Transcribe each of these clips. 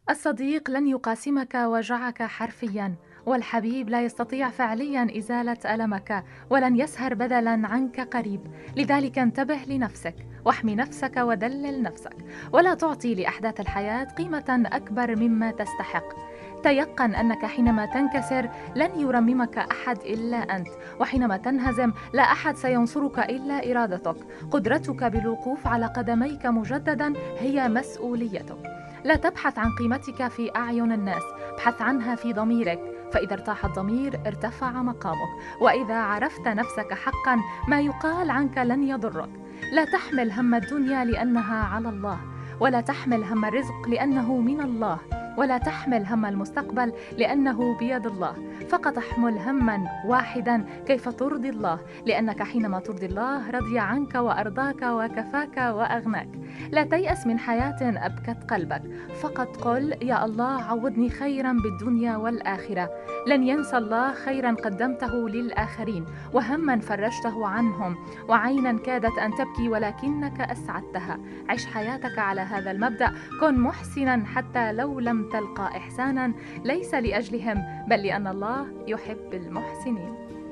الصديق لن يقاسمك وجعك حرفيا، والحبيب لا يستطيع فعليا إزالة ألمك، ولن يسهر بدلا عنك قريب. لذلك انتبه لنفسك، واحمي نفسك ودلل نفسك، ولا تعطي لأحداث الحياة قيمة أكبر مما تستحق. تيقن أنك حينما تنكسر لن يرممك أحد إلا أنت، وحينما تنهزم لا أحد سينصرك إلا إرادتك. قدرتك بالوقوف على قدميك مجددا هي مسؤوليتك. لا تبحث عن قيمتك في أعين الناس، ابحث عنها في ضميرك، فإذا ارتاح الضمير ارتفع مقامك، وإذا عرفت نفسك حقا ما يقال عنك لن يضرك. لا تحمل هم الدنيا لأنها على الله، ولا تحمل هم الرزق لأنه من الله، ولا تحمل هم المستقبل لأنه بيد الله. فقط احمل هما واحدا: كيف ترضي الله، لأنك حينما ترضي الله رضي عنك وأرضاك وكفاك وأغناك. لا تيأس من حياة أبكت قلبك، فقط قل: يا الله عوضني خيرا بالدنيا والآخرة. لن ينسى الله خيرا قدمته للآخرين، وهما فرجته عنهم، وعينا كادت أن تبكي ولكنك أسعدتها. عش حياتك على هذا المبدأ، كن محسنا حتى لو لم تلقى إحسانا، ليس لأجلهم بل لأن الله يحب المحسنين.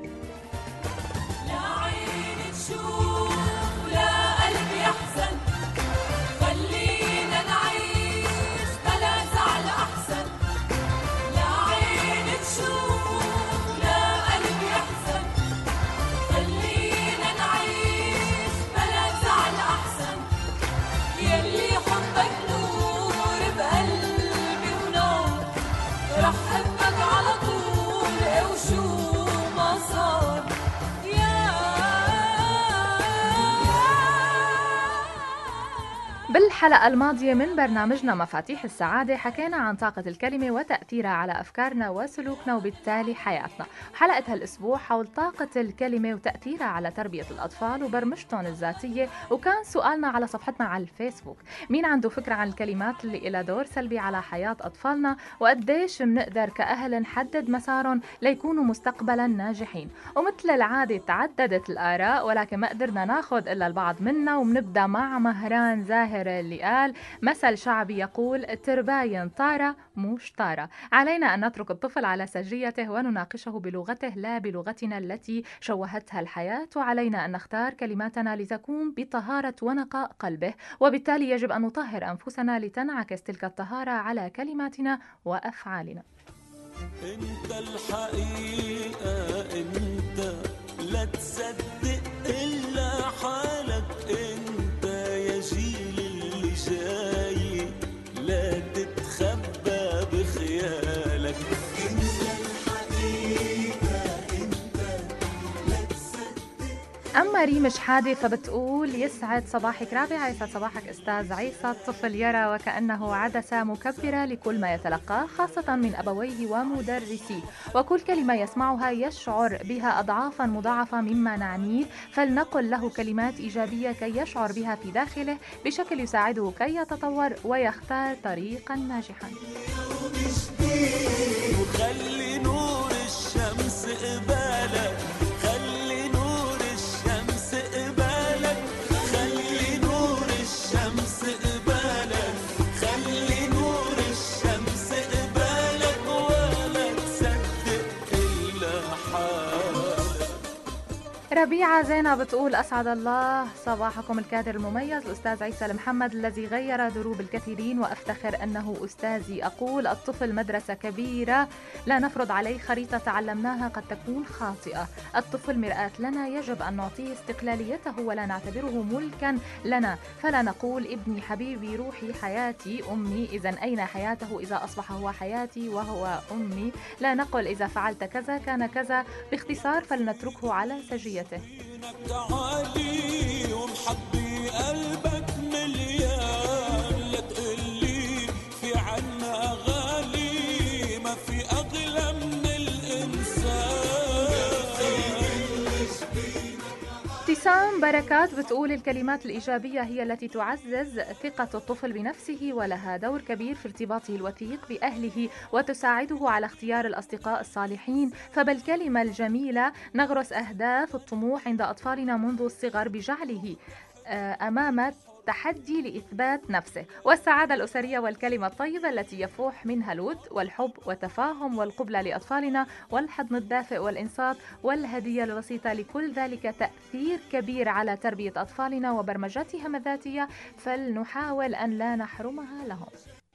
لا عين تشوف ولا قلب يحزن، خلينا نعيش بلا زعل أحسن. لا عين تشوف ولا قلب يحزن، خلينا نعيش بلا زعل أحسن. يلي حبك نور بقلبي ونار، رح حبك على طول وشو ما صار. بالحلقة الماضية من برنامجنا مفاتيح السعادة حكينا عن طاقة الكلمة وتأثيرها على أفكارنا وسلوكنا وبالتالي حياتنا. حلقة هالأسبوع حول طاقة الكلمة وتأثيرها على تربية الأطفال وبرمجتهم الذاتية، وكان سؤالنا على صفحتنا على الفيسبوك: مين عنده فكرة عن الكلمات اللي إلها دور سلبي على حياة أطفالنا، وقديش منقدر كأهل نحدد مسارهم ليكونوا مستقبلا ناجحين؟ ومثل العادة تعددت الآراء، ولكن ما قدرنا ناخذ إلا البعض منا، ومنبدأ مع مهران زاهر اللي قال: مثل شعبي يقول: ترباين طارة مش طارة. علينا أن نترك الطفل على سجيته ونناقشه بلغته لا بلغتنا التي شوهتها الحياة، وعلينا أن نختار كلماتنا لتكون بطهارة ونقاء قلبه، وبالتالي يجب أن نطهر أنفسنا لتنعكس تلك الطهارة على كلماتنا وأفعالنا. انت الحقيقة، انت لا تصدق إلا حالك، انت يا جيل اللي جاي لا تتخبى بخيالك. انت الحقيقة، انت لا تصدق. أما ريم شحادة فبتقول: يسعد صباحك رابعة، يسعد صباحك أستاذ عيسى. الطفل يرى وكأنه عدسة مكبرة لكل ما يتلقاه، خاصة من أبويه ومدرسيه، وكل كلمة يسمعها يشعر بها أضعافا مضاعفة مما نعنيه، فلنقل له كلمات إيجابية كي يشعر بها في داخله بشكل يساعده كي يتطور ويختار طريقا ناجحا. وخلي نور الشمس قبالك، خلي نور الشمس قبالك، خلي نور الشمس قبالك، خلي نور الشمس قبالك، ولا تصدق إلا حالك. ربيعة زينة بتقول: أسعد الله صباحكم الكادر المميز الأستاذ عيسى المحمد الذي غير دروب الكثيرين، وأفتخر أنه أستاذي. أقول: الطفل مدرسة كبيرة، لا نفرض عليه خريطة تعلمناها قد تكون خاطئة. الطفل مرآة لنا، يجب أن نعطيه استقلاليته ولا نعتبره ملكا لنا، فلا نقول ابني حبيبي روحي حياتي أمي، إذن أين حياته إذا أصبح هو حياتي وهو أمي؟ لا نقل إذا فعلت كذا كان كذا. باختصار فلنتركه على سجيته. دينك عالي ومحبي قلبك مليان، لا تقلي في عنا غالي، ما في أغلى من الإنسان. ابتسام بركات بتقول: الكلمات الإيجابية هي التي تعزز ثقة الطفل بنفسه، ولها دور كبير في ارتباطه الوثيق بأهله، وتساعده على اختيار الأصدقاء الصالحين. فبالكلمة الجميلة نغرس أهداف الطموح عند أطفالنا منذ الصغر، بجعله أمام والتحدي لإثبات نفسه، والسعادة الأسرية والكلمة الطيبة التي يفوح منها الود والحب والتفاهم والقبلة لأطفالنا والحضن الدافئ والإنصات والهدية البسيطة، لكل ذلك تأثير كبير على تربية أطفالنا وبرمجتهم الذاتية، فلنحاول أن لا نحرمها لهم.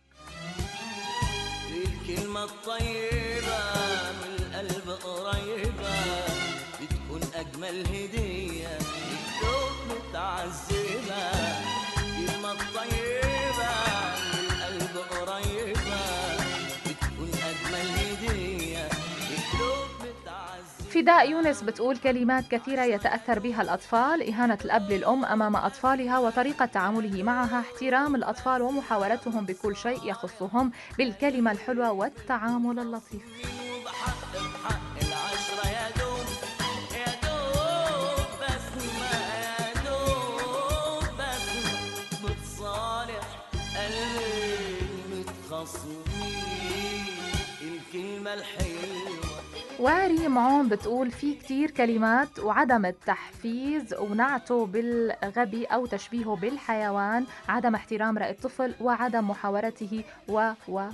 الكلمة الطيبة من القلب قريبة بتكون أجمل هدية للقلوب متعذبة. الكلمة الطيبة من القلب قريبة بتكون أجمل هدية للقلوب متعذبة. فداء يونس بتقول كلمات كثيرة يتأثر بها الأطفال: إهانة الأب للأم أمام أطفالها وطريقة تعامله معها، احترام الأطفال ومحاورتهم بكل شيء يخصهم بالكلمة الحلوة والتعامل اللطيف. بحق العشرة يا دوب يا دوب بسمة يا دوب بسمة بتصالح قلبي المتخاصمين. الكلمة الحلوة. واري معون بتقول في كتير كلمات، وعدم التحفيز ونعته بالغبي أو تشبيهه بالحيوان، عدم احترام رأي الطفل وعدم محاورته و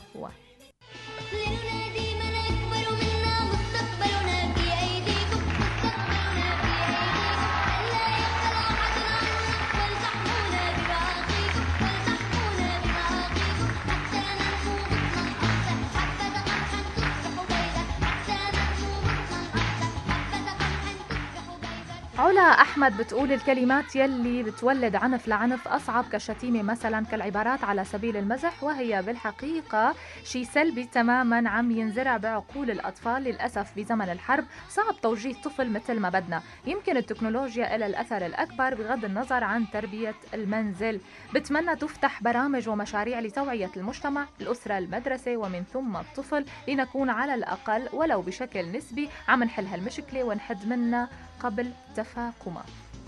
علا أحمد بتقول الكلمات يلي بتولد عنف لعنف أصعب كالشتيمة مثلا، كالعبارات على سبيل المزح، وهي بالحقيقة شيء سلبي تماما عم ينزرع بعقول الأطفال. للأسف بزمن الحرب صعب توجيه طفل مثل ما بدنا، يمكن التكنولوجيا إلى الأثر الأكبر بغض النظر عن تربية المنزل. بتمنى تفتح برامج ومشاريع لتوعية المجتمع، الأسرة، المدرسة، ومن ثم الطفل، لنكون على الأقل ولو بشكل نسبي عم نحل هالمشكلة ونحد منها قبل تفاقمها.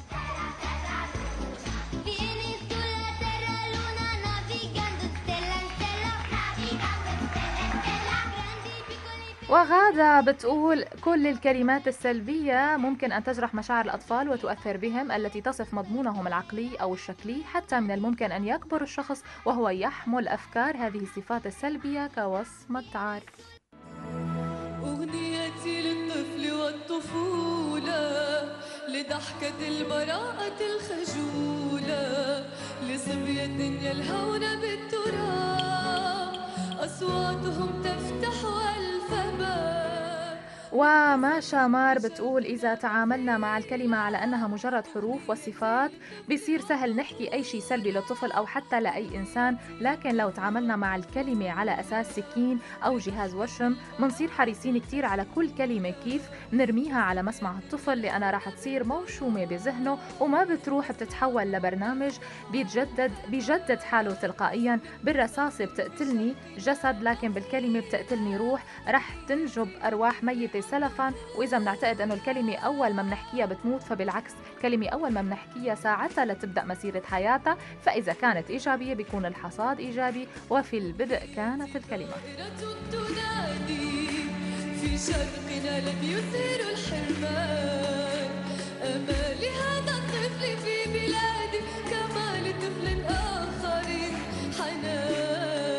وغادة بتقول كل الكلمات السلبية ممكن أن تجرح مشاعر الأطفال وتؤثر بهم التي تصف مضمونهم العقلي أو الشكلي. حتى من الممكن أن يكبر الشخص وهو يحمل أفكار هذه الصفات السلبية كوصمة عار. أغنيتي للطفل والطفولة، لضحكة البراءة الخجولة، لصبية يلهون بالتراب، أصواتهم تفتح الفماء. وما شامار بتقول إذا تعاملنا مع الكلمة على أنها مجرد حروف وصفات بيصير سهل نحكي أي شيء سلبي للطفل أو حتى لأي إنسان، لكن لو تعاملنا مع الكلمة على أساس سكين أو جهاز وشم منصير حريصين كتير على كل كلمة كيف نرميها على مسمع الطفل، لأنها راح تصير موشومة بذهنه وما بتروح، بتتحول لبرنامج بيجدد حاله تلقائيا. بالرصاصة بتقتلني جسد لكن بالكلمة بتقتلني روح، رح تنجب أرواح ميتة سلفا. وإذا بنعتقد أنه الكلمة أول ما بنحكيها بتموت، فبالعكس الكلمة أول ما بنحكيها ساعتها لتبدأ مسيرة حياتها. فإذا كانت إيجابية بيكون الحصاد إيجابي، وفي البدء كانت الكلمة. في شرقنا لم يثير الحرمان، أمال هذا الطفل في بلادي كما لطفل آخر حنان.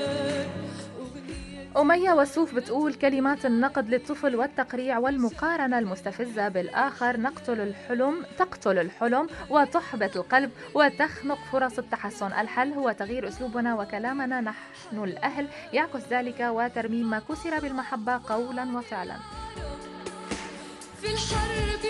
أمية وسوف بتقول كلمات النقد للطفل والتقريع والمقارنة المستفزة بالآخر تقتل الحلم وتحبط القلب وتخنق فرص التحسن. الحل هو تغيير أسلوبنا وكلامنا نحن الأهل، يعكس ذلك وترميم ما كسر بالمحبة قولا وفعلا. في الحرب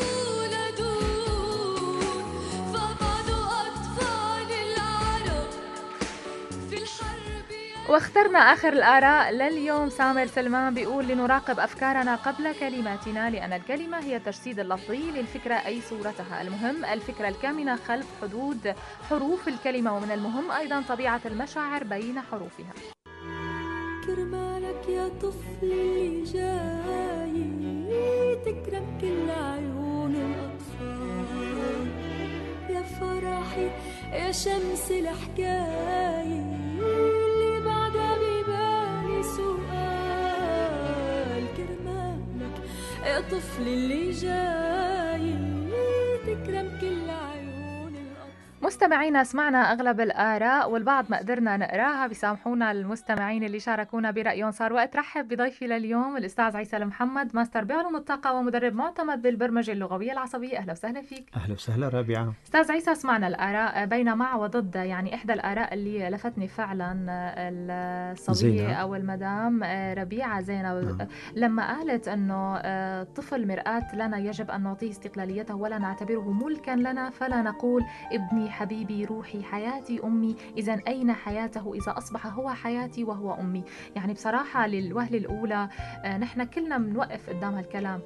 يولدون فبعض أطفال العرب في الحرب. واخترنا آخر الآراء لليوم. سامر سلمان بيقول لنراقب أفكارنا قبل كلماتنا، لأن الكلمة هي التجسيد اللفظي للفكرة أي صورتها. المهم الفكرة الكامنة خلف حدود حروف الكلمة، ومن المهم أيضا طبيعة المشاعر بين حروفها. كرمالك يا طفلي جاي تكرم كل عيون الأطفال، يا فرحي يا شمس الحكاية اللي بعدها ببالي سؤال. كرمالك يا طفلي اللي جاي تكرم كل عيون الأطفال. مستمعينا، سمعنا أغلب الآراء والبعض ما قدرنا نقراها، بيسامحونا المستمعين اللي شاركونا برأيهم. صار وقت رحب بضيفي لليوم الأستاذ عيسى المحمد، ماستر بعلوم الطاقة ومدرب معتمد بالبرمجة اللغوية العصبية. أهلا وسهلا فيك. أهلا وسهلا رابعة. أستاذ عيسى، سمعنا الآراء بين مع وضد. يعني إحدى الآراء اللي لفتني فعلا الصبية أو المدام ربيعة زينب لما قالت أنه الطفل مرآة لنا، يجب أن نعطيه استقلاليته ولا نعتبره ملكا لنا، فلا نقول ابني حبيبي روحي حياتي أمي، إذا أين حياته إذا أصبح هو حياتي وهو أمي؟ يعني بصراحة للوهلة الأولى نحن كلنا بنوقف قدام هالكلام.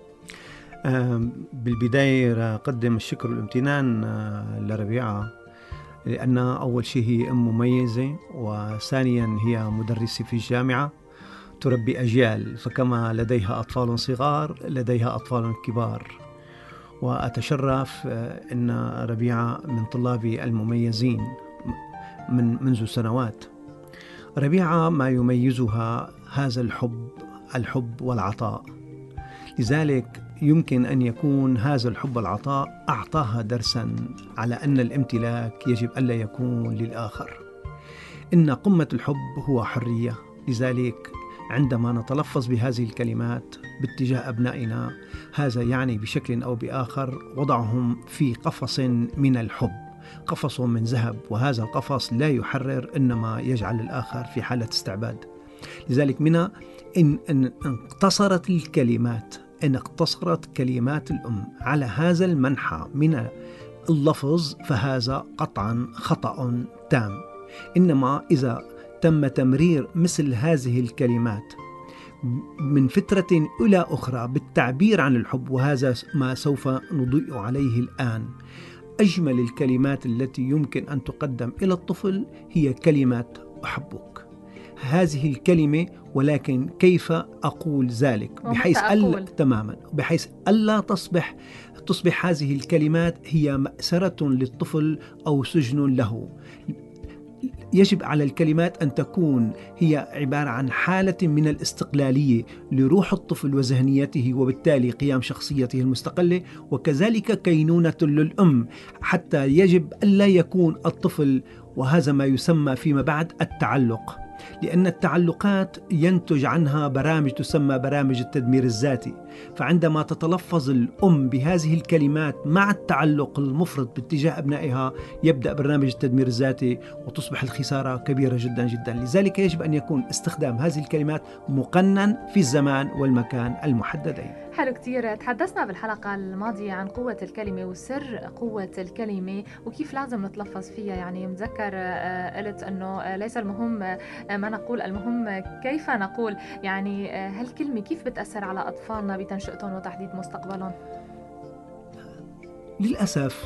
بالبداية أقدم الشكر والامتنان لربيعة، لأن أول شيء هي أم مميزة، وثانيا هي مدرسة في الجامعة تربي أجيال، فكما لديها أطفال صغار لديها أطفال كبار. وأتشرف أن ربيعة من طلابي المميزين منذ سنوات. ربيعة ما يميزها هذا الحب والعطاء، لذلك يمكن أن يكون هذا الحب والعطاء أعطاها درسا على أن الامتلاك يجب ألا يكون للآخر. إن قمة الحب هو حرية، لذلك عندما نتلفظ بهذه الكلمات باتجاه أبنائنا، هذا يعني بشكل أو بآخر وضعهم في قفص من الحب، قفص من ذهب، وهذا القفص لا يحرر إنما يجعل الآخر في حالة استعباد. لذلك إن اقتصرت كلمات الأم على هذا المنحى من اللفظ، فهذا قطعا خطأ تام. إنما إذا تم تمرير مثل هذه الكلمات من فترة إلى أخرى بالتعبير عن الحب، وهذا ما سوف نضيء عليه الآن، أجمل الكلمات التي يمكن أن تقدم إلى الطفل هي كلمة أحبك. هذه الكلمة، ولكن كيف أقول ذلك بحيث ألا تصبح هذه الكلمات هي مأسرة للطفل أو سجن له. يجب على الكلمات أن تكون هي عبارة عن حالة من الاستقلالية لروح الطفل وذهنيته، وبالتالي قيام شخصيته المستقلة، وكذلك كينونة للأم، حتى يجب ألا يكون الطفل، وهذا ما يسمى فيما بعد التعلق، لأن التعلقات ينتج عنها برامج تسمى برامج التدمير الذاتي. فعندما تتلفظ الأم بهذه الكلمات مع التعلق المفرط باتجاه أبنائها، يبدأ برنامج التدمير الذاتي وتصبح الخسارة كبيرة جدا جدا. لذلك يجب أن يكون استخدام هذه الكلمات مقنن في الزمان والمكان المحددين. حلو كتير. تحدثنا بالحلقة الماضية عن قوة الكلمة وسر قوة الكلمة وكيف لازم نتلفظ فيها. يعني مذكر قلت أنه ليس المهم ما نقول، المهم كيف نقول. يعني هالكلمة كيف بتأثر على أطفالنا بتنشئتهم وتحديد مستقبلهم؟ للأسف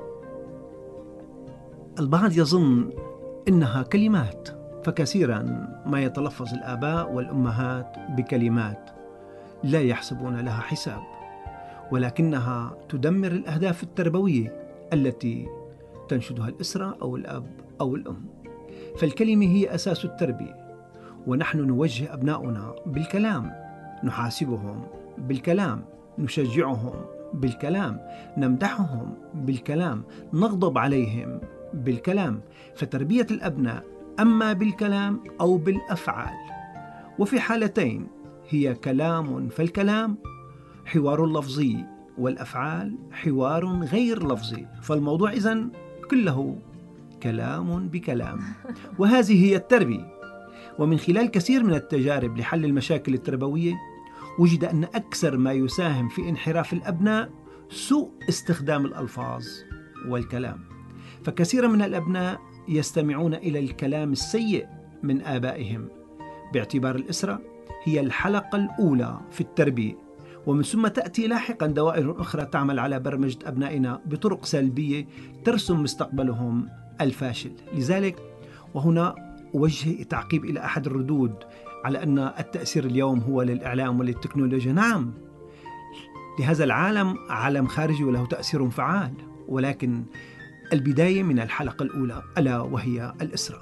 البعض يظن إنها كلمات، فكثيرا ما يتلفظ الآباء والأمهات بكلمات لا يحسبون لها حساب، ولكنها تدمر الأهداف التربوية التي تنشدها الأسرة أو الأب أو الأم. فالكلمة هي أساس التربية، ونحن نوجه أبناؤنا بالكلام، نحاسبهم بالكلام، نشجعهم بالكلام، نمدحهم بالكلام، نغضب عليهم بالكلام. فتربية الأبناء أما بالكلام أو بالأفعال، وفي حالتين هي كلام، فالكلام حوار لفظي، والأفعال حوار غير لفظي. فالموضوع إذن كله كلام بكلام، وهذه هي التربية. ومن خلال كثير من التجارب لحل المشاكل التربوية، وجد أن أكثر ما يساهم في انحراف الأبناء سوء استخدام الألفاظ والكلام. فكثير من الأبناء يستمعون إلى الكلام السيء من آبائهم، باعتبار الأسرة هي الحلقة الأولى في التربية، ومن ثم تأتي لاحقا دوائر أخرى تعمل على برمجة أبنائنا بطرق سلبية ترسم مستقبلهم الفاشل. لذلك وهنا أوجه تعقيب إلى أحد الردود على أن التأثير اليوم هو للإعلام وللتكنولوجيا. نعم، لهذا العالم عالم خارجي وله تأثير فعال، ولكن البداية من الحلقة الأولى ألا وهي الأسرة.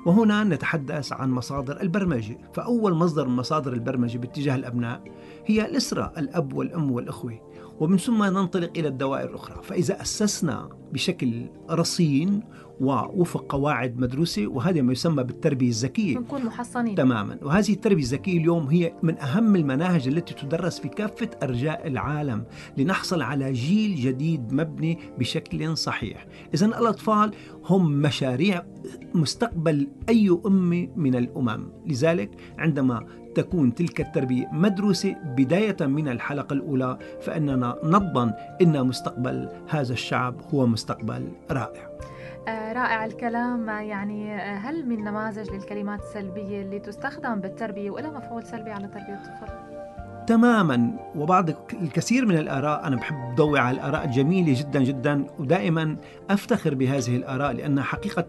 وهنا نتحدث عن مصادر البرمجة. فأول مصدر من مصادر البرمجة باتجاه الأبناء هي الأسرة، الأب والأم والأخوة، ومن ثم ننطلق إلى الدوائر الأخرى. فإذا أسسنا بشكل رصين ووفق قواعد مدروسة، وهذا ما يسمى بالتربية الذكية، نكون محصنين تماما. وهذه التربية الذكية اليوم هي من أهم المناهج التي تدرس في كافة أرجاء العالم لنحصل على جيل جديد مبني بشكل صحيح. إذن الأطفال هم مشاريع مستقبل أي أمة من الأمم. لذلك عندما تكون تلك التربية مدروسة بداية من الحلقة الأولى، فإننا نضمن أن مستقبل هذا الشعب هو مستقبل رائع. رائع الكلام. يعني هل من نماذج للكلمات السلبية اللي تستخدم بالتربية وإلها مفعول سلبي على تربية الطفل؟ تماما. وبعض الكثير من الآراء، أنا بحب أضوي على الآراء الجميلة جدا جدا، ودائما أفتخر بهذه الآراء لأنها حقيقة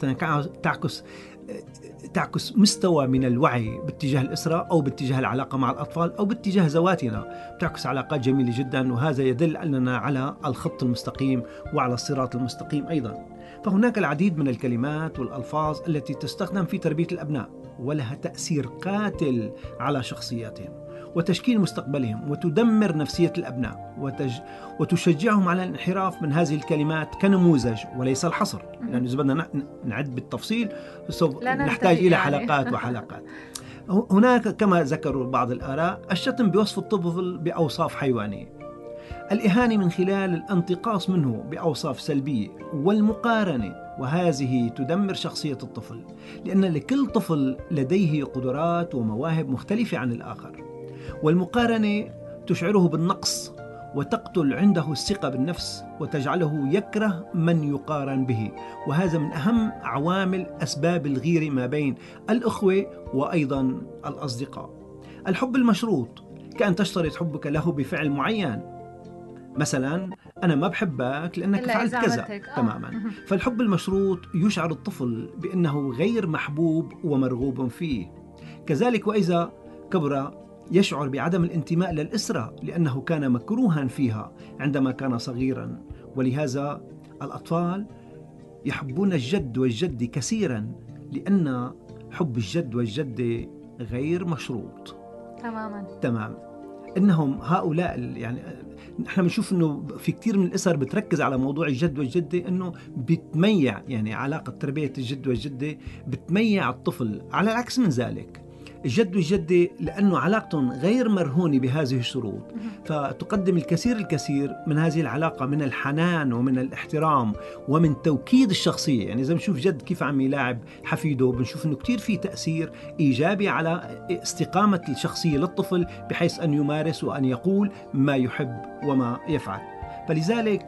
تعكس مستوى من الوعي باتجاه الأسرة أو باتجاه العلاقة مع الأطفال أو باتجاه ذواتنا. بتعكس علاقات جميلة جدا، وهذا يدل أننا على الخط المستقيم وعلى الصراط المستقيم أيضا. فهناك العديد من الكلمات والألفاظ التي تستخدم في تربية الأبناء ولها تأثير قاتل على شخصياتهم وتشكيل مستقبلهم، وتدمر نفسية الأبناء وتشجعهم على الانحراف من هذه الكلمات كنموذج وليس الحصر، لأنه إذا بدنا نعد بالتفصيل سوف نحتاج إلى حلقات وحلقات. هناك كما ذكروا بعض الآراء الشتم بوصف الطفل بأوصاف حيوانية، الإهانة من خلال الانتقاص منه بأوصاف سلبية، والمقارنة، وهذه تدمر شخصية الطفل، لأن لكل طفل لديه قدرات ومواهب مختلفة عن الآخر، والمقارنة تشعره بالنقص وتقتل عنده الثقة بالنفس وتجعله يكره من يقارن به. وهذا من أهم عوامل أسباب الغيرة ما بين الأخوة وأيضا الأصدقاء. الحب المشروط كأن تشترط حبك له بفعل معين، مثلا أنا ما بحبك لأنك فعلت كذا. تماما. فالحب المشروط يشعر الطفل بأنه غير محبوب ومرغوب فيه. كذلك وإذا كبر يشعر بعدم الانتماء للأسرة لأنه كان مكروها فيها عندما كان صغيرا. ولهذا الأطفال يحبون الجد والجد كثيرا، لأن حب الجد والجدة غير مشروط. تمام. إنهم هؤلاء يعني نحن بنشوف إنه في كتير من الأسر بتركز على موضوع الجد والجدة، إنه بتميع يعني علاقة تربية الجد والجدة بتميع الطفل. على العكس من ذلك الجد والجدة لأنه علاقتهم غير مرهونة بهذه الشروط، فتقدم الكثير من هذه العلاقة من الحنان ومن الاحترام ومن توكيد الشخصية. يعني إذا بنشوف جد كيف عم يلاعب حفيده، بنشوف إنه كتير في تأثير إيجابي على استقامة الشخصية للطفل، بحيث أن يمارس وأن يقول ما يحب وما يفعل. فلذلك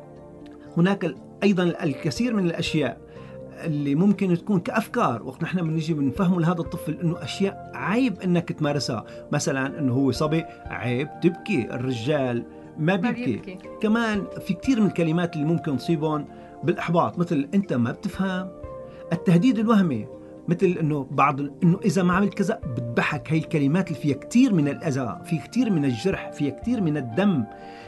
هناك أيضا الكثير من الأشياء اللي ممكن تكون كأفكار وقت نحن بنيجي بنفهمه لهذا الطفل إنه أشياء عيب إنك تمارسها، مثلا إنه هو صبي عيب تبكي، الرجال ما بيبكي. كمان في كتير من الكلمات اللي ممكن تصيبهم بالإحباط، مثل أنت ما بتفهم، التهديد الوهمي، مثل إنه إنه إذا ما عملت كذا بتضحك. هاي الكلمات اللي فيها كتير من الأذى، في كتير من الجرح، فيها كتير من الدم.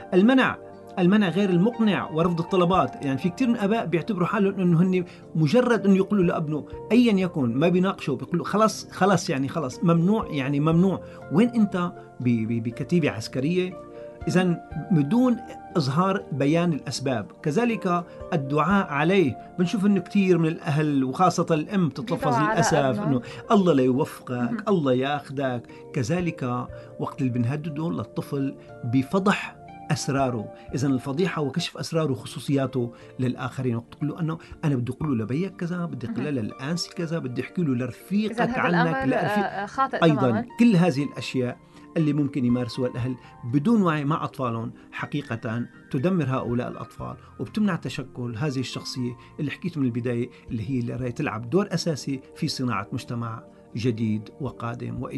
المنع غير المقنع ورفض الطلبات. يعني في كتير من الآباء بيعتبروا حالهم إنه هن مجرد إنه يقولوا لابنه أيا يكن ما بيناقشوا، بيقولوا خلاص يعني خلاص ممنوع، يعني ممنوع. وين أنت بكتيبة عسكرية؟ إذن بدون إظهار بيان الأسباب. كذلك الدعاء عليه، بنشوف إنه كتير من الأهل وخاصة الأم تتلفظ للأسف إنه الله لا يوفقك، الله ياخدك. كذلك وقت اللي بنهدده للطفل بفضح أسراره، إذن الفضيحة وكشف أسراره وخصوصياته للآخرين. وقت تقول له أنه أنا بدي أقول له لبيك كذا، بدي أقول له للأنسي كذا، بدي أحكي له لرفيقك عنك، خاطئ أيضا تماماً. كل هذه الأشياء اللي ممكن يمارسوها الأهل بدون وعي مع أطفالهم حقيقة تدمر هؤلاء الأطفال وبتمنع تشكل هذه الشخصية اللي حكيت من البداية، اللي هي اللي راح تلعب دور أساسي في صناعة مجتمع جديد وقادم وإيجابي.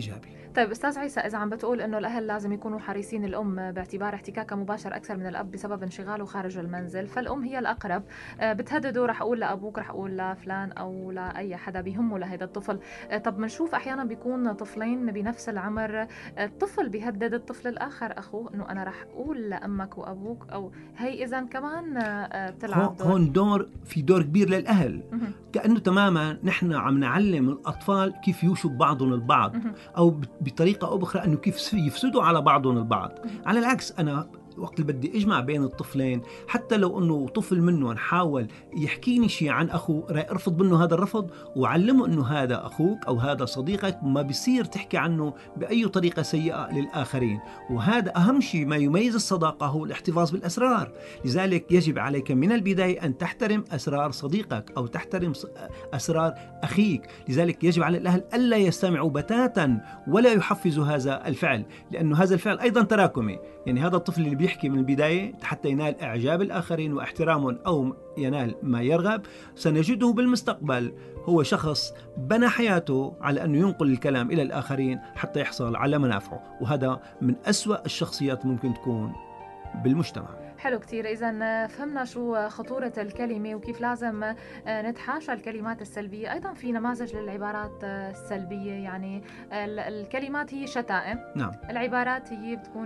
طيب أستاذ عيسى، إذا عم بتقول إنه الأهل لازم يكونوا حريصين الأم باعتبار احتكاكها مباشر أكثر من الأب بسبب انشغاله خارج المنزل، فالأم هي الأقرب. بتهدده رح أقول لأبوك، رح أقول لفلان أو لأي حدا بيهمه لهذا الطفل. طب بنشوف أحيانا بيكون طفلين بنفس العمر، الطفل بيهدد الطفل الآخر أخوه إنه أنا رح أقول لأمك وأبوك، أو هي إذا كمان بتلعب دور. هون في دور كبير للأهل. كأنه تماما نحن عم نعلم الأطفال كيف يوشوا بعضهم البعض، أو بطريقة أو بأخرى أنه كيف يفسدوا على بعضهم البعض. على العكس، أنا وقت اللي بدي اجمع بين الطفلين، حتى لو انه طفل منهم حاول يحكيني شيء عن اخوه، راح ارفض منه هذا الرفض وعلمه انه هذا اخوك او هذا صديقك، ما بيصير تحكي عنه باي طريقه سيئه للاخرين. وهذا اهم شيء، ما يميز الصداقه هو الاحتفاظ بالاسرار. لذلك يجب عليك من البدايه ان تحترم اسرار صديقك او تحترم اسرار اخيك. لذلك يجب على الاهل الا يستمعوا بتاتا ولا يحفزوا هذا الفعل، لانه هذا الفعل ايضا تراكمي. يعني هذا الطفل اللي بيحكي من البداية حتى ينال إعجاب الآخرين واحترامهم أو ينال ما يرغب، سنجده بالمستقبل هو شخص بنى حياته على أنه ينقل الكلام إلى الآخرين حتى يحصل على منافعه، وهذا من أسوأ الشخصيات ممكن تكون بالمجتمع. حلو كتير. إذا فهمنا شو خطورة الكلمة وكيف لازم نتحاشى الكلمات السلبية. أيضا في نماذج للعبارات السلبية، يعني الكلمات هي شتائم، نعم. العبارات هي بتكون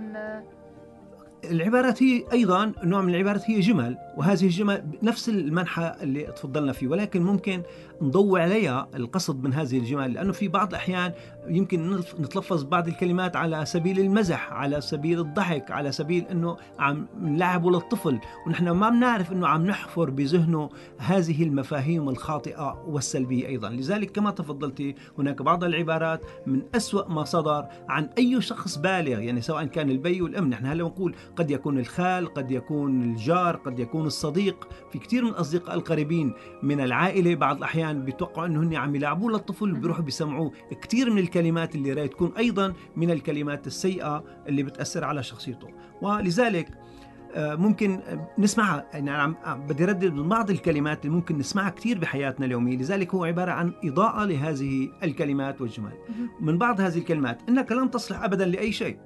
العبارات هي أيضا نوع من العبارات، هي جمل، وهذه الجمل نفس المنحى اللي تفضلنا فيه، ولكن ممكن نضوي عليها القصد من هذه الجمل، لأنه في بعض الأحيان يمكن نتلفظ بعض الكلمات على سبيل المزح، على سبيل الضحك، على سبيل أنه عم نلعبه للطفل، ونحن ما بنعرف أنه عم نحفر بذهنه هذه المفاهيم الخاطئة والسلبية أيضا. لذلك كما تفضلتي، هناك بعض العبارات من أسوأ ما صدر عن أي شخص بالغ، يعني سواء كان البي والأم. نحن هلا نقول قد يكون الخال، قد يكون الجار، قد يكون الصديق. في كثير من الأصدقاء القريبين من العائلة بعض الأحيان بيتوقعوا أنه هن عم يلعبوا للطفل وبيروحوا بيسمعوه كثير من الكلمات اللي راح تكون أيضا من الكلمات السيئة اللي بتأثر على شخصيته. ولذلك ممكن نسمعها، يعني بدي ردد من بعض الكلمات اللي ممكن نسمعها كثير بحياتنا اليومية. لذلك هو عبارة عن إضاءة لهذه الكلمات والجمل. من بعض هذه الكلمات: إنك لن تصلح أبدا لأي شيء.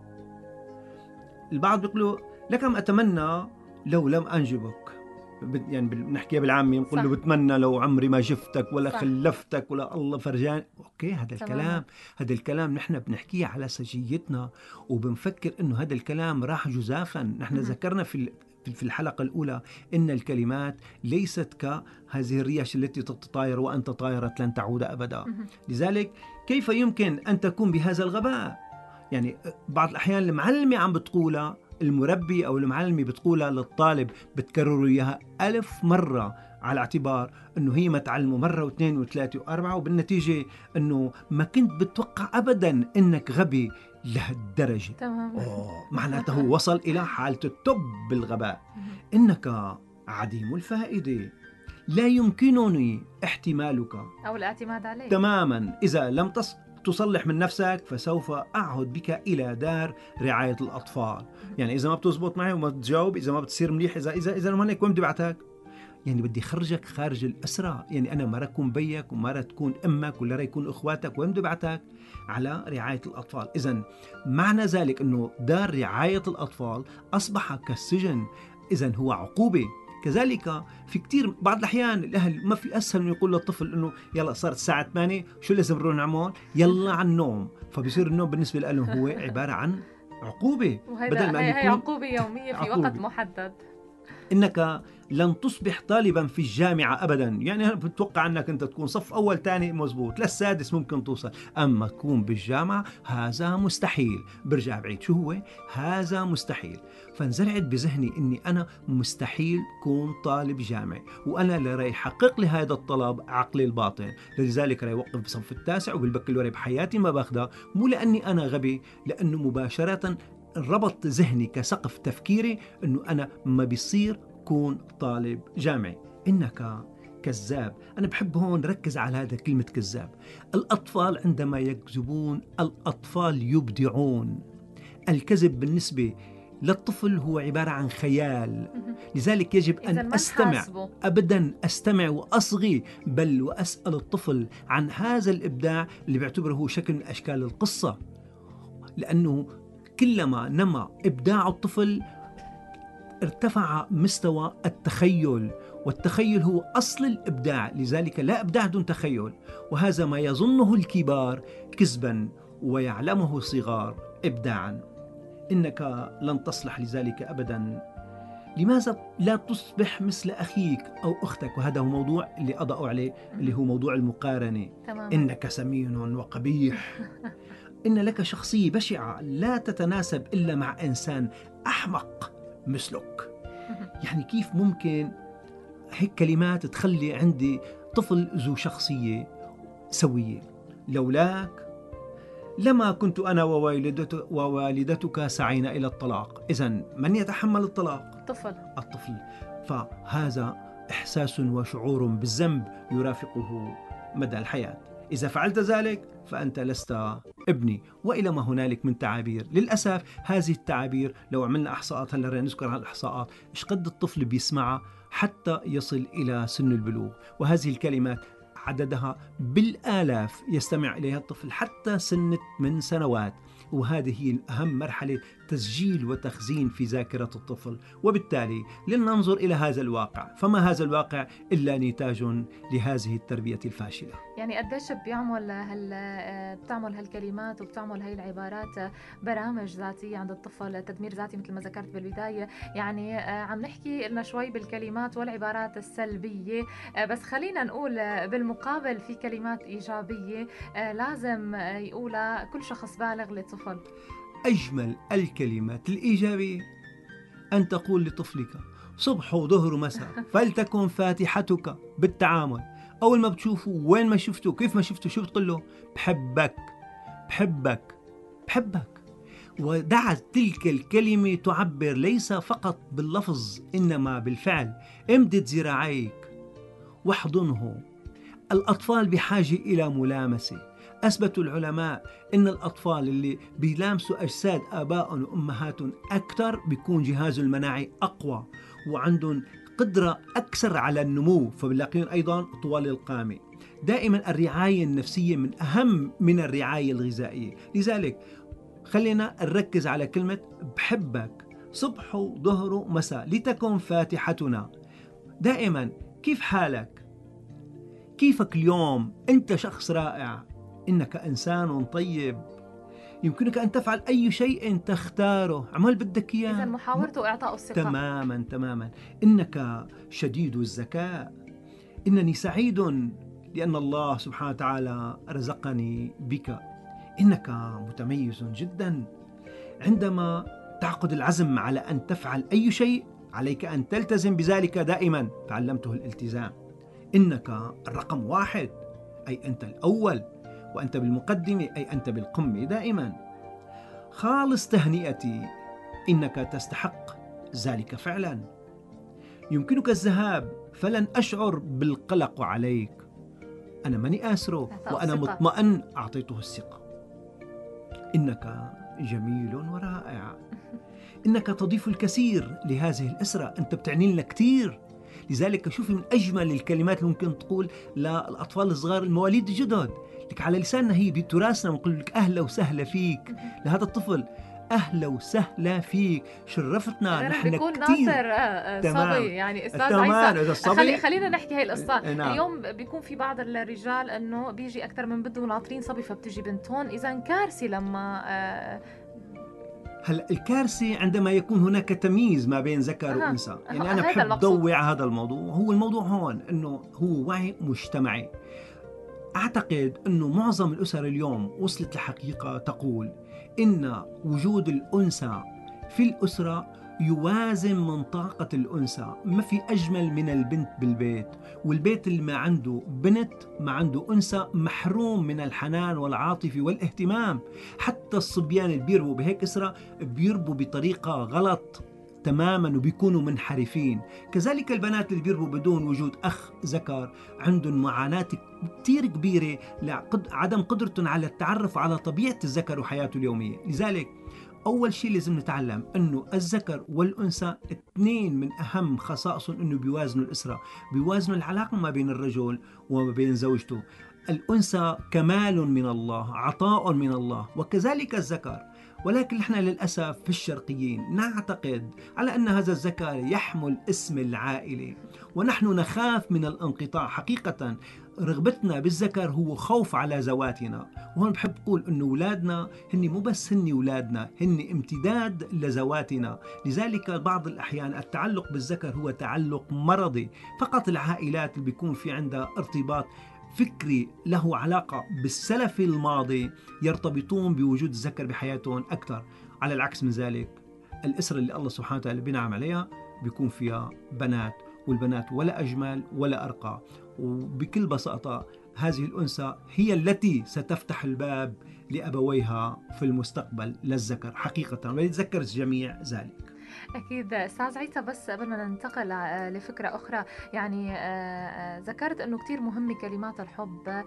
البعض بيقولوا: لكم أتمنى لو لم أنجبك. يعني بنحكيها بالعامي، بنقول له بتمنى لو عمري ما شفتك ولا صح. خلفتك ولا الله فرجان. اوكي، هذا الكلام نحن بنحكيه على سجيتنا، وبنفكر انه هذا الكلام راح جزافا. نحن ذكرنا في الحلقة الأولى إن الكلمات ليست كهذه الرياش التي تتطاير وأنت طائرت لن تعود أبدا. لذلك كيف يمكن أن تكون بهذا الغباء؟ يعني بعض الأحيان المعلمة عم بتقولها، المربي أو المعلمة بتقولها للطالب، بتكرروا إياها 1000 مرة على اعتبار أنه هي ما تعلموا مرة واثنين وثلاثة وأربعة، وبالنتيجة أنه ما كنت بتوقع أبدا أنك غبي لهالدرجة. معناته وصل إلى حالة التوب بالغباء. إنك عديم الفائدة، لا يمكنني احتمالك أو الاعتماد عليك تماما. إذا لم تصلح من نفسك فسوف أعهد بك إلى دار رعاية الأطفال. يعني إذا ما بتزبط معي وما بتجاوب، إذا ما بتصير مليح، إذا ما هيك، وين بدي بعتك؟ يعني بدي خرجك خارج الأسرة. يعني أنا ما رح أكون بيك وما رح تكون أمك ولا رح يكون أخواتك، وين بدي بعتك؟ على رعاية الأطفال. إذن معنى ذلك أنه دار رعاية الأطفال أصبح كالسجن، إذن هو عقوبة. كذلك في كتير بعض الأحيان الأهل ما في أسهل من يقول للطفل إنه يلا صارت الساعة 8، شو لازم نروح نعمل؟ يلا عن النوم. فبصير النوم بالنسبة لهم هو عبارة عن عقوبة، بدل ما هي عقوبة يومية في وقت محدد. إنك لن تصبح طالبا في الجامعة أبدا. يعني بتوقع أنك أنت تكون صف أول تاني مزبوط، للسادس ممكن توصل، أما تكون بالجامعة هذا مستحيل. برجع بعيد، شو هو؟ هذا مستحيل. فانزرعت بذهني أني أنا مستحيل كون طالب جامعي، وأنا اللي راح يحقق لي هذا الطلب عقلي الباطن. لذلك راح يوقف بصف التاسع وبالبكالوريا بحياتي ما باخذها، مو لأني أنا غبي، لأنه مباشرة ربط ذهني كسقف تفكيري أنه أنا ما بيصير كون طالب جامعي. إنك كذاب. أنا بحب هون ركز على هذا كلمة كذاب. الأطفال عندما يكذبون، الأطفال يبدعون. الكذب بالنسبة للطفل هو عبارة عن خيال. لذلك يجب إذن أن ما أستمع، نحاسبه. أبدا أستمع وأصغي، بل وأسأل الطفل عن هذا الإبداع اللي بيعتبره هو شكل من أشكال القصة، لأنه كلما نمى إبداع الطفل ارتفع مستوى التخيل، والتخيل هو أصل الإبداع. لذلك لا إبداع دون تخيل، وهذا ما يظنه الكبار كذبا ويعلمه الصغار إبداعا. إنك لن تصلح لذلك أبدا. لماذا لا تصبح مثل أخيك أو أختك؟ وهذا هو موضوع اللي أضع عليه، اللي هو موضوع المقارنة. تمام. إنك سمين وقبيح، إن لك شخصية بشعة لا تتناسب إلا مع إنسان أحمق مثلك. يعني كيف ممكن هيك كلمات تخلي عندي طفل ذو شخصية سوية؟ لولاك لما كنت أنا ووالدتك سعينا إلى الطلاق. إذن من يتحمل الطلاق؟ الطفل. فهذا إحساس وشعور بالذنب يرافقه مدى الحياة. إذا فعلت ذلك فأنت لست ابني، وإلى ما هنالك من تعابير. للأسف هذه التعابير لو عملنا إحصاءات، هلا رح نذكر عن الإحصاءات إيش قد الطفل بيسمعها حتى يصل إلى سن البلوغ، وهذه الكلمات عددها بالآلاف يستمع إليها الطفل حتى سن 8 سنوات، وهذه هي أهم مرحلة تسجيل وتخزين في ذاكرة الطفل. وبالتالي لننظر إلى هذا الواقع، فما هذا الواقع إلا نتاج لهذه التربية الفاشلة. يعني قديش بتعمل هالكلمات وبتعمل هاي العبارات برامج ذاتية عند الطفل، تدمير ذاتي مثل ما ذكرت بالبداية. يعني عم نحكي لنا شوي بالكلمات والعبارات السلبية، بس خلينا نقول بالمقابل في كلمات إيجابية لازم يقولها كل شخص بالغ للطفل. أجمل الكلمات الإيجابية أن تقول لطفلك صبح وظهر ومساء فلتكن فاتحتك بالتعامل. أول ما بتشوفه، وين ما شفته، كيف ما شفته، شو بتقول له؟ بحبك بحبك بحبك. ودع تلك الكلمة تعبر ليس فقط باللفظ إنما بالفعل. امدد ذراعيك واحضنه. الأطفال بحاجة إلى ملامسة. أثبت العلماء إن الأطفال اللي بيلامسوا أجساد آبائهم وأمهاتهم أكثر بيكون جهازهم المناعي أقوى وعندهم قدرة أكثر على النمو، فبنلاقيهم أيضا طوال القامة. دائما الرعاية النفسية من أهم من الرعاية الغذائية. لذلك خلينا نركز على كلمة بحبك صبح وظهر ومساء لتكن فاتحتنا. دائما كيف حالك؟ كيفك اليوم؟ أنت شخص رائع، إنك إنسان طيب، يمكنك أن تفعل أي شيء تختاره، عمل بدك إياه. إذا محاورته إعطاء الثقة. تماما. إنك شديد الذكاء، إنني سعيد لأن الله سبحانه وتعالى رزقني بك، إنك متميز جدا. عندما تعقد العزم على أن تفعل أي شيء عليك أن تلتزم بذلك دائما، تعلمته الالتزام. إنك الرقم 1، أي أنت الأول، وأنت بالمقدمة، أي أنت بالقمة دائما. خالص تهنئتي، إنك تستحق ذلك فعلا. يمكنك الذهاب فلن أشعر بالقلق عليك، أنا ماني آسره وأنا مطمئن، أعطيته الثقة. إنك جميل ورائع، إنك تضيف الكثير لهذه الأسرة، أنت بتعني لنا كثير. لذلك شوفي من أجمل الكلمات اللي ممكن تقول للأطفال الصغار المواليد الجدد، لك على لساننا هي بتراثنا، ونقول لك أهلا وسهلا فيك لهذا الطفل، أهلا وسهلا فيك، شرفتنا نحن بيكون كتير. ناصر صبي، يعني أستاذ عيسى خلينا نحكي هاي القصة. نعم. اليوم بيكون في بعض الرجال أنه بيجي أكثر من بده ناطرين صبي فبتجي بنتهم، إذا كارثة لما هلا الكارثة عندما يكون هناك تمييز ما بين ذكر وأنثى. يعني أنا بحب ضوع هذا الموضوع. هو الموضوع هون أنه هو وعي مجتمعي. أعتقد أنه معظم الأسر اليوم وصلت لحقيقة تقول إن وجود الأنثى في الأسرة يوازن من طاقة الأنثى. ما في أجمل من البنت بالبيت، والبيت اللي ما عنده بنت، ما عنده أنثى، محروم من الحنان والعاطفة والاهتمام. حتى الصبيان اللي بيربوا بهيك أسرة بيربوا بطريقة غلط تماما وبيكونوا منحرفين. كذلك البنات اللي بيربوا بدون وجود أخ ذكر عندهم معاناة كتير كبيرة لعدم قدرتهم على التعرف على طبيعة الذكر وحياته اليومية. لذلك أول شيء لازم نتعلم أنه الذكر والأنثى اثنين من أهم خصائصهم أنه بيوازنوا الأسرة، بيوازنوا العلاقة ما بين الرجل وما بين زوجته. الأنثى كمال من الله، عطاء من الله، وكذلك الذكر. ولكن نحن للأسف في الشرقيين نعتقد على أن هذا الذكر يحمل اسم العائلة، ونحن نخاف من الانقطاع. حقيقة رغبتنا بالذكر هو خوف على ذواتنا. وهون بحب أقول أن أولادنا هن مو بس هن أولادنا، هن امتداد لذواتنا. لذلك بعض الأحيان التعلق بالذكر هو تعلق مرضي. فقط العائلات اللي بيكون في عندها ارتباط فكري له علاقة بالسلف الماضي يرتبطون بوجود الذكر بحياتهم أكثر. على العكس من ذلك الأسرة اللي الله سبحانه وتعالى بينعم عليها بيكون فيها بنات، والبنات ولا أجمل ولا أرقى. وبكل بساطة هذه الأنثى هي التي ستفتح الباب لأبويها في المستقبل للذكر حقيقة، وليتذكر الجميع ذلك. أكيد أستاذ عيسى، بس قبل ما ننتقل لفكرة أخرى، يعني ذكرت أنه كتير مهمة كلمات الحب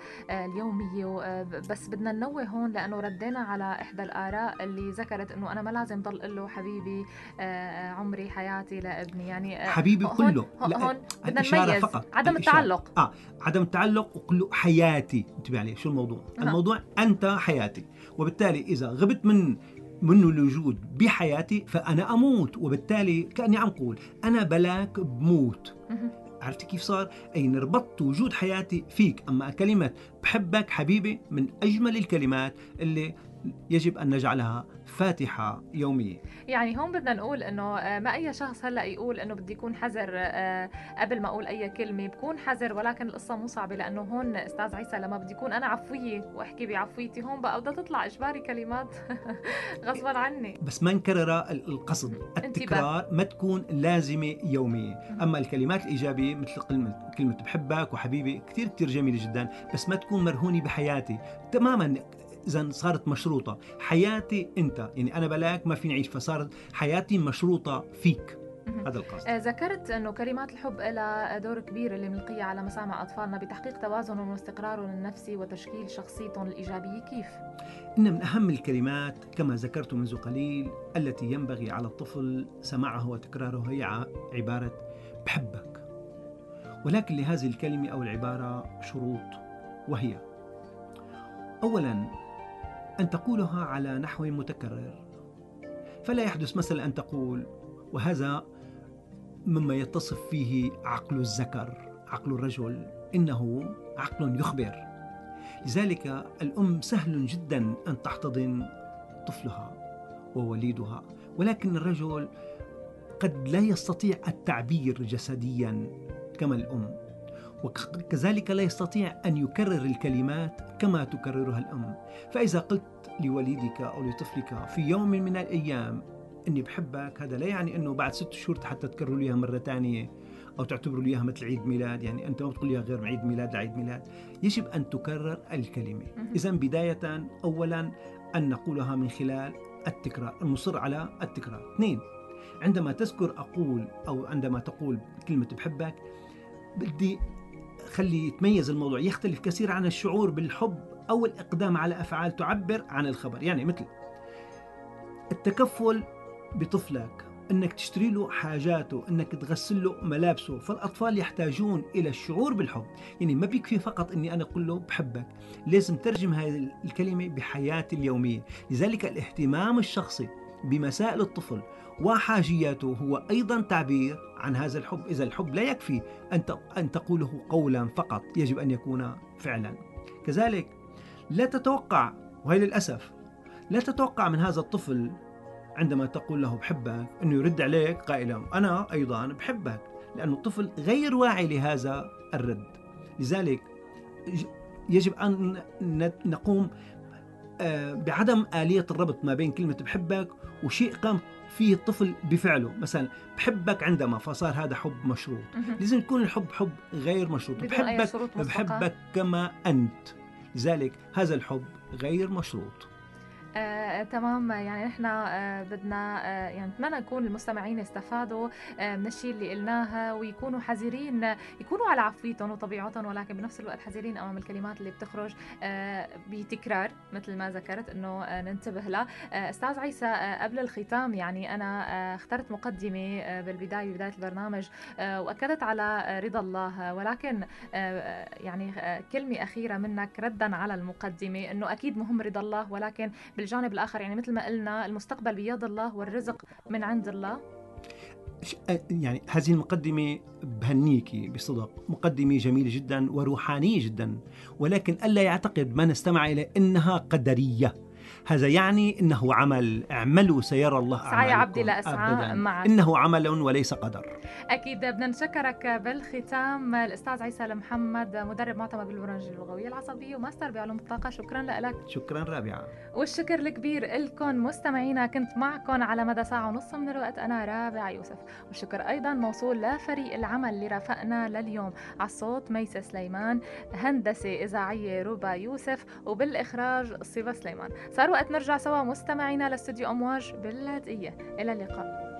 اليومية، بس بدنا ننوه هون لأنه ردينا على إحدى الآراء اللي ذكرت أنه أنا ما لازم ضل أقول له حبيبي، عمري، حياتي لابني. يعني حبيبي كله، هون بدنا نميز فقط عدم التعلق. عدم التعلق، وقل له حياتي. انتبه عليه شو الموضوع؟ الموضوع أنت حياتي، وبالتالي إذا غبت منه الوجود بحياتي فأنا أموت، وبالتالي كأني عم قول أنا بلاك بموت. عرفتي كيف صار؟ أي نربط وجود حياتي فيك. أما كلمة بحبك حبيبي من أجمل الكلمات اللي يجب أن نجعلها فاتحة يومية. يعني هون بدنا نقول إنه ما أي شخص هلأ يقول إنه بدي يكون حذر قبل ما أقول أي كلمة، بكون حذر. ولكن القصة مو صعبة، لأنه هون أستاذ عيسى لما بدي يكون أنا عفوية وأحكي بعفويتي، هون بقى بدها تطلع إجباري كلمات غصبا عني. بس ما نكرر القصد، التكرار ما تكون لازمة يومية. أما الكلمات الإيجابية مثل كلمة بحبك وحبيبي كتير جميلة جدا، بس ما تكون مرهونة بحياتي تماما. إذا صارت مشروطة حياتي أنت، يعني أنا بلاك ما فيني أعيش، فصارت حياتي مشروطة فيك. هذا القصد. ذكرت أنه كلمات الحب لها دور كبير اللي ملقية على مسامع أطفالنا بتحقيق توازنهم واستقرارهم النفسي وتشكيل شخصيتهم الإيجابية. كيف؟ إن من أهم الكلمات كما ذكرت منذ قليل التي ينبغي على الطفل سماعها وتكرارها هي عبارة بحبك. ولكن لهذه الكلمة أو العبارة شروط، وهي أولاً أن تقولها على نحو متكرر. فلا يحدث مثلا أن تقول، وهذا مما يتصف فيه عقل الذكر، عقل الرجل إنه عقل يخبر. لذلك الأم سهل جدا أن تحتضن طفلها ووليدها، ولكن الرجل قد لا يستطيع التعبير جسديا كما الأم، وكذلك لا يستطيع أن يكرر الكلمات كما تكررها الأم. فإذا قلت لوليدك أو لطفلك في يوم من الأيام أني بحبك، هذا لا يعني أنه بعد 6 شهور حتى تكرروا ليها مرة تانية أو تعتبروا ليها مثل عيد ميلاد. يعني أنت ما بتقول ليها غير عيد ميلاد لعيد ميلاد. يجب أن تكرر الكلمة. إذن بداية أولا أن نقولها من خلال التكرار، المصر على التكرار. 2، عندما تذكر أقول أو عندما تقول كلمة بحبك، بدي خلي يتميز الموضوع، يختلف كثير عن الشعور بالحب أو الإقدام على أفعال تعبر عن الخبر. يعني مثل التكفل بطفلك، أنك تشتري له حاجاته، أنك تغسل له ملابسه. فالأطفال يحتاجون إلى الشعور بالحب. يعني ما بيكفي فقط أني أنا أقول له بحبك، لازم ترجم هذه الكلمة بحياتي اليومية. لذلك الاهتمام الشخصي بمسائل الطفل وحاجياته هو أيضا تعبير عن هذا الحب. إذا الحب لا يكفي أن تقوله قولا فقط، يجب أن يكون فعلا. كذلك لا تتوقع، وهي للأسف لا تتوقع من هذا الطفل عندما تقول له بحبك أنه يرد عليك قائلا أنا أيضا بحبك، لأن الطفل غير واعي لهذا الرد. لذلك يجب أن نقوم بعدم آلية الربط ما بين كلمة بحبك وشيء قام فيه الطفل بفعله. مثلا بحبك عندما، فصار هذا حب مشروط. لازم يكون الحب حب غير مشروط. بحبك كما أنت، لذلك هذا الحب غير مشروط. تمام. يعني نحن بدنا يعني نتمنى نكون المستمعين استفادوا من الشيء اللي قلناها، ويكونوا حذرين، يكونوا على عفويتهم وطبيعتهم، ولكن بنفس الوقت حذرين امام الكلمات اللي بتخرج بتكرار مثل ما ذكرت انه ننتبه لها. استاذ عيسى، قبل الختام يعني انا اخترت مقدمه بدايه البرنامج واكدت على رضا الله، ولكن يعني كلمه اخيره منك ردا على المقدمه، انه اكيد مهم رضا الله، ولكن بالجانب الآخر يعني مثل ما قلنا المستقبل بيد الله والرزق من عند الله. يعني هذه المقدمة بهنيكي بصدق، مقدمة جميلة جدا وروحانية جدا، ولكن ألا يعتقد من استمع إلى إنها قدرية. هذا يعني إنه عمل، اعملوا سيرى الله سعى يا أعمالكم. عبدي لا أسعى معك. إنه عمل وليس قدر. أكيد بدنا نشكرك بالختام الأستاذ عيسى المحمد، مدرب معتمد بالبرامج اللغوية العصبية وماستر بعلوم الطاقة. شكرا لك. شكرا رابعة. والشكر الكبير لكم مستمعينا، كنت معكم على مدى ساعة ونص من الوقت أنا رابعة يوسف. والشكر أيضا موصول لفريق العمل اللي رافقنا لليوم، على الصوت ميسة سليمان، هندسة إذاعية روبا يوسف، وبالإخراج صيفة سليمان. صار وقت نرجع سوا مستمعينا لاستوديو أمواج باللاذقية. إلى اللقاء.